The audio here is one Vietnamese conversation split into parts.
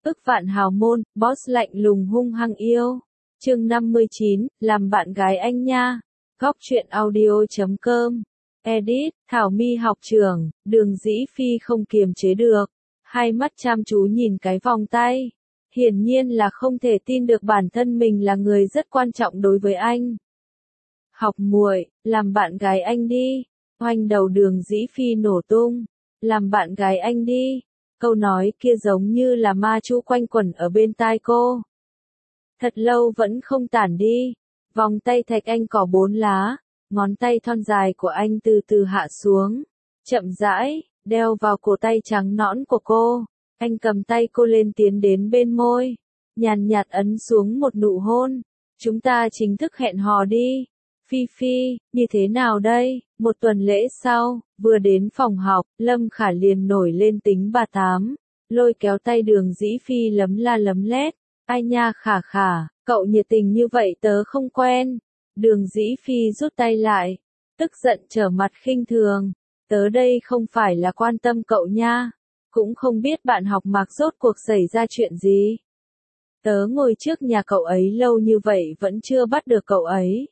Ức vạn hào môn, boss lạnh lùng hung hăng yêu. Chương 59, làm bạn gái anh nha. Góc truyện audio.com. Edit, Thảo My học trưởng, Đường Dĩ Phi không kiềm chế được. Hai mắt chăm chú nhìn cái vòng tay. Hiển nhiên là không thể tin được bản thân mình là người rất quan trọng đối với anh. Học muội, làm bạn gái anh đi. Oanh đầu Đường Dĩ Phi nổ tung. Làm bạn gái anh đi. Câu nói kia giống như là ma chú quanh quẩn ở bên tai cô. Thật lâu vẫn không tản đi. Vòng tay thạch anh có 4 lá. Ngón tay thon dài của anh từ từ hạ xuống. Chậm rãi, đeo vào cổ tay trắng nõn của cô. Anh cầm tay cô lên tiến đến bên môi. Nhàn nhạt ấn xuống một nụ hôn. Chúng ta chính thức hẹn hò đi. Phi Phi, như thế nào đây? Một tuần lễ sau, vừa đến phòng học, Lâm Khả liền nổi lên tính bà tám. Lôi kéo tay Đường Dĩ Phi lấm la lấm lét. Ai nha Khả Khả, cậu nhiệt tình như vậy tớ không quen. Đường Dĩ Phi rút tay lại. Tức giận trở mặt khinh thường. Tớ đây không phải là quan tâm cậu nha. Cũng không biết bạn học Mạc rốt cuộc xảy ra chuyện gì. Tớ ngồi trước nhà cậu ấy lâu như vậy vẫn chưa bắt được cậu ấy.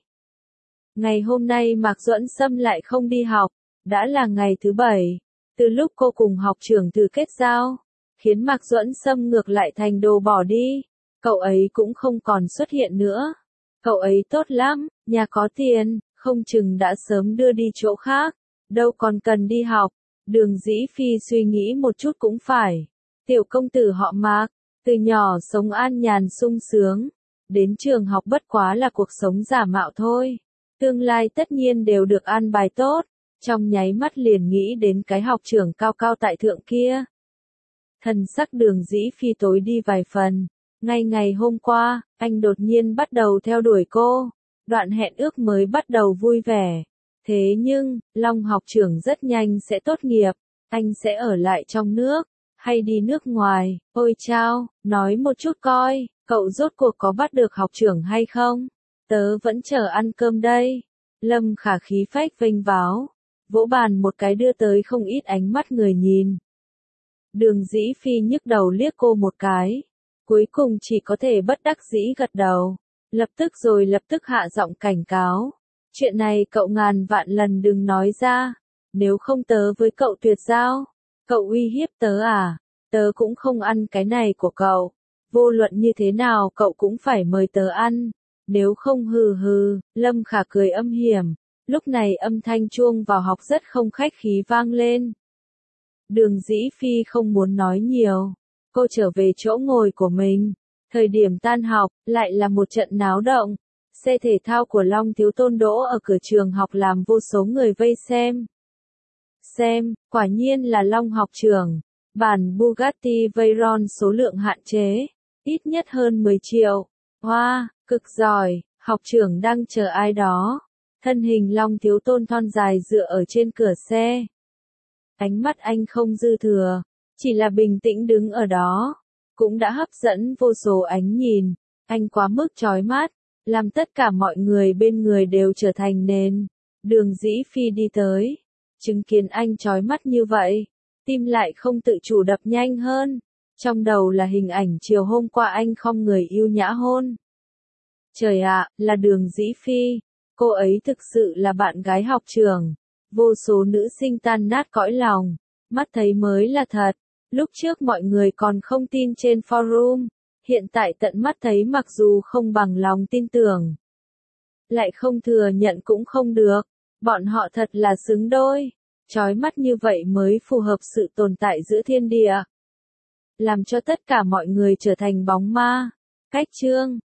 Ngày hôm nay Mạc Duẫn Sâm lại không đi học, đã là ngày thứ 7, từ lúc cô cùng học trưởng Từ kết giao, khiến Mạc Duẫn Sâm ngược lại thành đồ bỏ đi, cậu ấy cũng không còn xuất hiện nữa. Cậu ấy tốt lắm, nhà có tiền, không chừng đã sớm đưa đi chỗ khác, đâu còn cần đi học. Đường Dĩ Phi suy nghĩ một chút cũng phải. Tiểu công tử họ Mạc, từ nhỏ sống an nhàn sung sướng, đến trường học bất quá là cuộc sống giả mạo thôi. Tương lai tất nhiên đều được an bài tốt, trong nháy mắt liền nghĩ đến cái học trưởng cao cao tại thượng kia. Thần sắc Đường Dĩ Phi tối đi vài phần, ngay ngày hôm qua, anh đột nhiên bắt đầu theo đuổi cô, đoạn hẹn ước mới bắt đầu vui vẻ. Thế nhưng, Long học trưởng rất nhanh sẽ tốt nghiệp, anh sẽ ở lại trong nước, hay đi nước ngoài, ôi chao, nói một chút coi, cậu rốt cuộc có bắt được học trưởng hay không? Tớ vẫn chờ ăn cơm đây. Lâm Khả khí phách vênh váo, vỗ bàn một cái đưa tới không ít ánh mắt người nhìn. Đường Dĩ Phi nhức đầu liếc cô một cái, cuối cùng chỉ có thể bất đắc dĩ gật đầu, lập tức hạ giọng cảnh cáo. Chuyện này cậu ngàn vạn lần đừng nói ra, nếu không tớ với cậu tuyệt giao. Cậu uy hiếp tớ à? Tớ cũng không ăn cái này của cậu. Vô luận như thế nào cậu cũng phải mời tớ ăn. Nếu không hừ hừ, Lâm Khả cười âm hiểm. Lúc này âm thanh chuông vào học rất không khách khí vang lên. Đường Dĩ Phi không muốn nói nhiều. Cô trở về chỗ ngồi của mình. Thời điểm tan học, lại là một trận náo động. Xe thể thao của Long Thiếu Tôn đỗ ở cửa trường học làm vô số người vây xem. Quả nhiên là Long học trưởng. Bản Bugatti Veyron số lượng hạn chế. Ít nhất hơn 10 triệu. Wow, cực giỏi, học trưởng đang chờ ai đó. Thân hình Long Thiếu Tôn thon dài dựa ở trên cửa xe. Ánh mắt anh không dư thừa, chỉ là bình tĩnh đứng ở đó. Cũng đã hấp dẫn vô số ánh nhìn. Anh quá mức chói mắt, làm tất cả mọi người bên người đều trở thành nền. Đường Dĩ Phi đi tới, chứng kiến anh chói mắt như vậy, tim lại không tự chủ đập nhanh hơn. Trong đầu là hình ảnh chiều hôm qua anh không người yêu nhã hôn. Trời ạ, là Đường Dĩ Phi, cô ấy thực sự là bạn gái học trường. Vô số nữ sinh tan nát cõi lòng, mắt thấy mới là thật. Lúc trước mọi người còn không tin trên forum, hiện tại tận mắt thấy mặc dù không bằng lòng tin tưởng. Lại không thừa nhận cũng không được, bọn họ thật là xứng đôi, chói mắt như vậy mới phù hợp sự tồn tại giữa thiên địa. Làm cho tất cả mọi người trở thành bóng ma. Cách chương